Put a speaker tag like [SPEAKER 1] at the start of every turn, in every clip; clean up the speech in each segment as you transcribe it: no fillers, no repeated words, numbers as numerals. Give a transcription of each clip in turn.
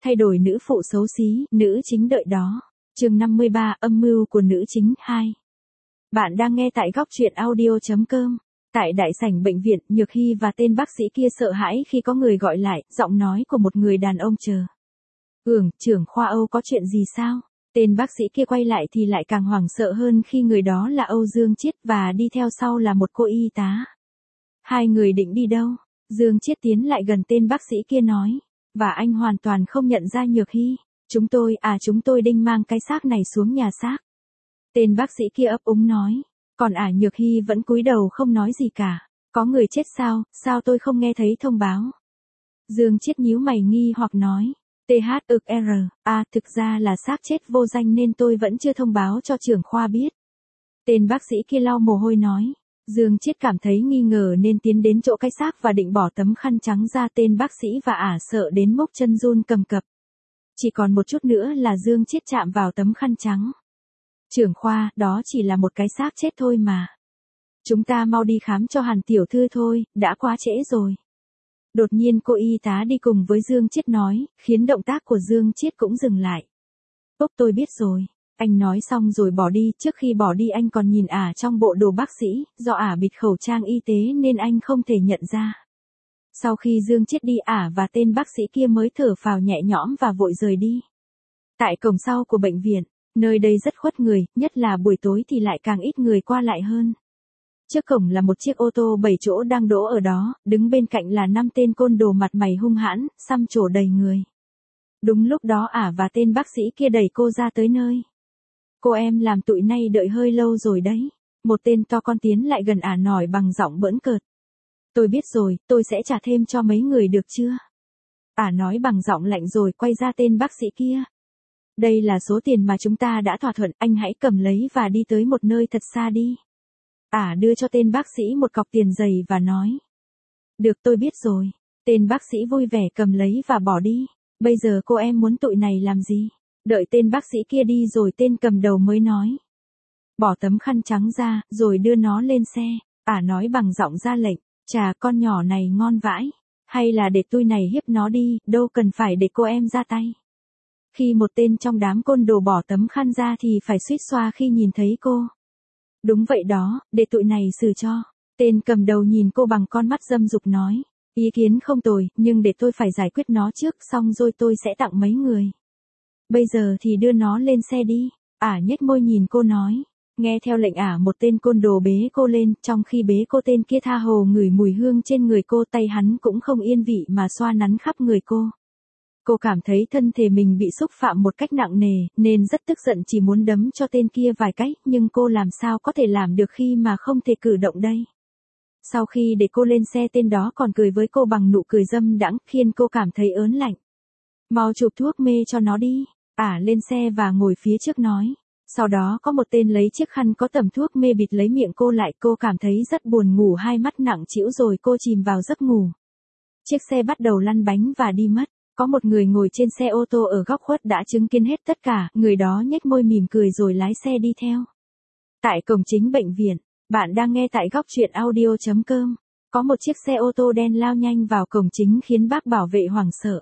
[SPEAKER 1] thay đổi nữ phụ xấu xí, nữ chính đợi đó. Chương 53, âm mưu của nữ chính 2. Bạn đang nghe tại góc truyện audio.com. Tại đại sảnh bệnh viện, Nhược Hy và tên bác sĩ kia sợ hãi khi có người gọi lại, giọng nói của một người đàn ông chờ. Trưởng khoa Âu có chuyện gì sao? Tên bác sĩ kia quay lại thì lại càng hoảng sợ hơn khi người đó là Âu Dương Chiết và đi theo sau là một cô y tá. Hai người định đi đâu? Dương Chiết tiến lại gần tên bác sĩ kia nói. Và anh hoàn toàn không nhận ra Nhược Hy. Chúng tôi định mang cái xác này xuống nhà xác. Tên bác sĩ kia ấp úng nói. Còn Nhược Hy vẫn cúi đầu không nói gì cả. Có người chết sao, sao tôi không nghe thấy thông báo? Dương Chiết nhíu mày nghi hoặc nói. Thực ra là xác chết vô danh nên tôi vẫn chưa thông báo cho trưởng khoa biết. Tên bác sĩ kia lau mồ hôi nói. Dương Chiết cảm thấy nghi ngờ nên tiến đến chỗ cái xác và định bỏ tấm khăn trắng ra. Tên bác sĩ và sợ đến mốc chân run cầm cập. Chỉ còn một chút nữa là Dương Chiết chạm vào tấm khăn trắng. Trưởng khoa, đó chỉ là một cái xác chết thôi mà. Chúng ta mau đi khám cho Hàn tiểu thư thôi, đã quá trễ rồi. Đột nhiên cô y tá đi cùng với Dương Chiết nói, khiến động tác của Dương Chiết cũng dừng lại. Tôi biết rồi. Anh nói xong rồi bỏ đi, trước khi bỏ đi anh còn nhìn trong bộ đồ bác sĩ, do bịt khẩu trang y tế nên anh không thể nhận ra. Sau khi Dương Chiết đi và tên bác sĩ kia mới thở phào nhẹ nhõm và vội rời đi. Tại cổng sau của bệnh viện, nơi đây rất khuất người, nhất là buổi tối thì lại càng ít người qua lại hơn. Trước cổng là một chiếc ô tô 7 chỗ đang đỗ ở đó, đứng bên cạnh là 5 tên côn đồ mặt mày hung hãn, xăm trổ đầy người. Đúng lúc đó và tên bác sĩ kia đẩy cô ra tới nơi. Cô em làm tụi nay đợi hơi lâu rồi đấy. Một tên to con tiến lại gần nói bằng giọng bỡn cợt. Tôi biết rồi, tôi sẽ trả thêm cho mấy người được chưa? Nói bằng giọng lạnh rồi quay ra tên bác sĩ kia. Đây là số tiền mà chúng ta đã thỏa thuận, anh hãy cầm lấy và đi tới một nơi thật xa đi. Đưa cho tên bác sĩ một cọc tiền dày và nói. Được, tôi biết rồi. Tên bác sĩ vui vẻ cầm lấy và bỏ đi. Bây giờ cô em muốn tụi này làm gì? Đợi tên bác sĩ kia đi rồi tên cầm đầu mới nói. Bỏ tấm khăn trắng ra, rồi đưa nó lên xe. Nói bằng giọng ra lệnh. Chà, con nhỏ này ngon vãi. Hay là để tôi này hiếp nó đi, đâu cần phải để cô em ra tay. Khi một tên trong đám côn đồ bỏ tấm khăn ra thì phải suýt xoa khi nhìn thấy cô. Đúng vậy đó, để tụi này xử cho. Tên cầm đầu nhìn cô bằng con mắt dâm dục nói. Ý kiến không tồi, nhưng để tôi phải giải quyết nó trước, xong rồi tôi sẽ tặng mấy người. Bây giờ thì đưa nó lên xe đi. Nhếch môi nhìn cô nói. Nghe theo lệnh một tên côn đồ bế cô lên, trong khi bế cô tên kia tha hồ ngửi mùi hương trên người cô, tay hắn cũng không yên vị mà xoa nắn khắp người cô. Cô cảm thấy thân thể mình bị xúc phạm một cách nặng nề, nên rất tức giận chỉ muốn đấm cho tên kia vài cái, nhưng cô làm sao có thể làm được khi mà không thể cử động đây. Sau khi để cô lên xe tên đó còn cười với cô bằng nụ cười dâm đãng, khiến cô cảm thấy ớn lạnh. Mau chụp thuốc mê cho nó đi. Lên xe và ngồi phía trước nói. Sau đó có một tên lấy chiếc khăn có tẩm thuốc mê bịt lấy miệng cô lại, cô cảm thấy rất buồn ngủ, hai mắt nặng trĩu rồi cô chìm vào giấc ngủ. Chiếc xe bắt đầu lăn bánh và đi mất. Có một người ngồi trên xe ô tô ở góc khuất đã chứng kiến hết tất cả, người đó nhếch môi mỉm cười rồi lái xe đi theo. Tại cổng chính bệnh viện, bạn đang nghe tại góc truyện audio.com. Có một chiếc xe ô tô đen lao nhanh vào cổng chính khiến bác bảo vệ hoảng sợ.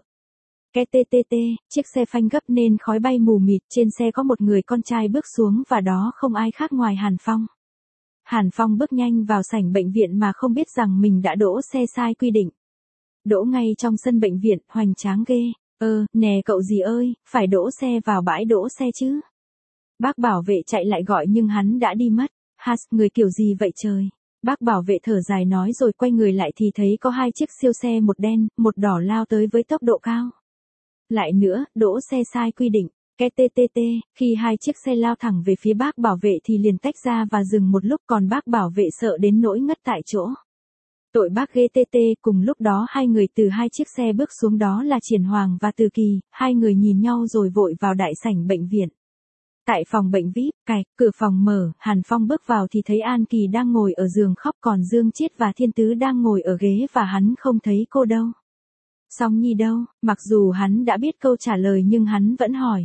[SPEAKER 1] Chiếc xe phanh gấp nên khói bay mù mịt, trên xe có một người con trai bước xuống và đó không ai khác ngoài Hàn Phong. Hàn Phong bước nhanh vào sảnh bệnh viện mà không biết rằng mình đã đỗ xe sai quy định. Đỗ ngay trong sân bệnh viện, hoành tráng ghê. Nè cậu gì ơi, phải đỗ xe vào bãi đỗ xe chứ. Bác bảo vệ chạy lại gọi nhưng hắn đã đi mất. Người kiểu gì vậy trời. Bác bảo vệ thở dài nói rồi quay người lại thì thấy có hai chiếc siêu xe, một đen, một đỏ lao tới với tốc độ cao. Lại nữa, đỗ xe sai quy định. Khi hai chiếc xe lao thẳng về phía bác bảo vệ thì liền tách ra và dừng một lúc, còn bác bảo vệ sợ đến nỗi ngất tại chỗ. Tội bác GTT. Cùng lúc đó hai người từ hai chiếc xe bước xuống, đó là Triển Hoàng và Từ Kỳ, hai người nhìn nhau rồi vội vào đại sảnh bệnh viện. Tại phòng bệnh VIP, cửa phòng mở, Hàn Phong bước vào thì thấy An Kỳ đang ngồi ở giường khóc, còn Dương Chiết và Thiên Tứ đang ngồi ở ghế và hắn không thấy cô đâu. Song Nhi đâu? Mặc dù hắn đã biết câu trả lời nhưng hắn vẫn hỏi.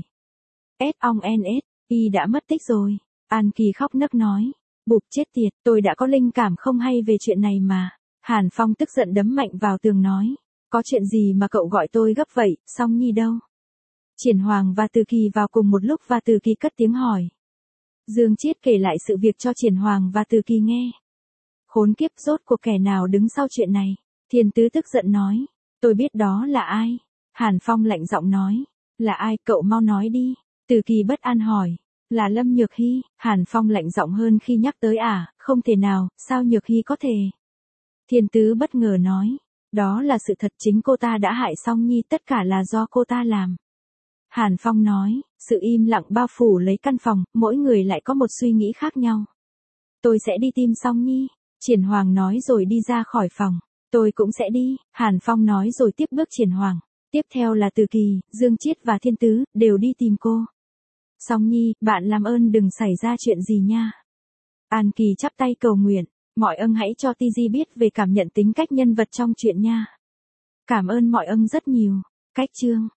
[SPEAKER 1] Y đã mất tích rồi. An Kỳ khóc nấc nói. Bụp chết tiệt, tôi đã có linh cảm không hay về chuyện này mà. Hàn Phong tức giận đấm mạnh vào tường nói. Có chuyện gì mà cậu gọi tôi gấp vậy, Song Nhi đâu? Triển Hoàng và Từ Kỳ vào cùng một lúc và Từ Kỳ cất tiếng hỏi. Dương Chiết kể lại sự việc cho Triển Hoàng và Từ Kỳ nghe. Khốn kiếp, rốt cuộc kẻ nào đứng sau chuyện này? Thiên Tứ tức giận nói. Tôi biết đó là ai. Hàn Phong lạnh giọng nói. Là ai, cậu mau nói đi. Từ Kỳ bất an hỏi. Là Lâm Nhược Hy. Hàn Phong lạnh giọng hơn khi nhắc tới không thể nào, sao Nhược Hy có thể? Thiên Tứ bất ngờ nói. Đó là sự thật, chính cô ta đã hại Song Nhi, tất cả là do cô ta làm. Hàn Phong nói, sự im lặng bao phủ lấy căn phòng, mỗi người lại có một suy nghĩ khác nhau. Tôi sẽ đi tìm Song Nhi. Triển Hoàng nói rồi đi ra khỏi phòng. Tôi cũng sẽ đi, Hàn Phong nói rồi tiếp bước Triển Hoàng. Tiếp theo là Từ Kỳ, Dương Chiết và Thiên Tứ, đều đi tìm cô. Song Nhi, bạn làm ơn đừng xảy ra chuyện gì nha. An Kỳ chắp tay cầu nguyện. Mọi ân hãy cho TG biết về cảm nhận tính cách nhân vật trong chuyện nha. Cảm ơn mọi ân rất nhiều. Cách chương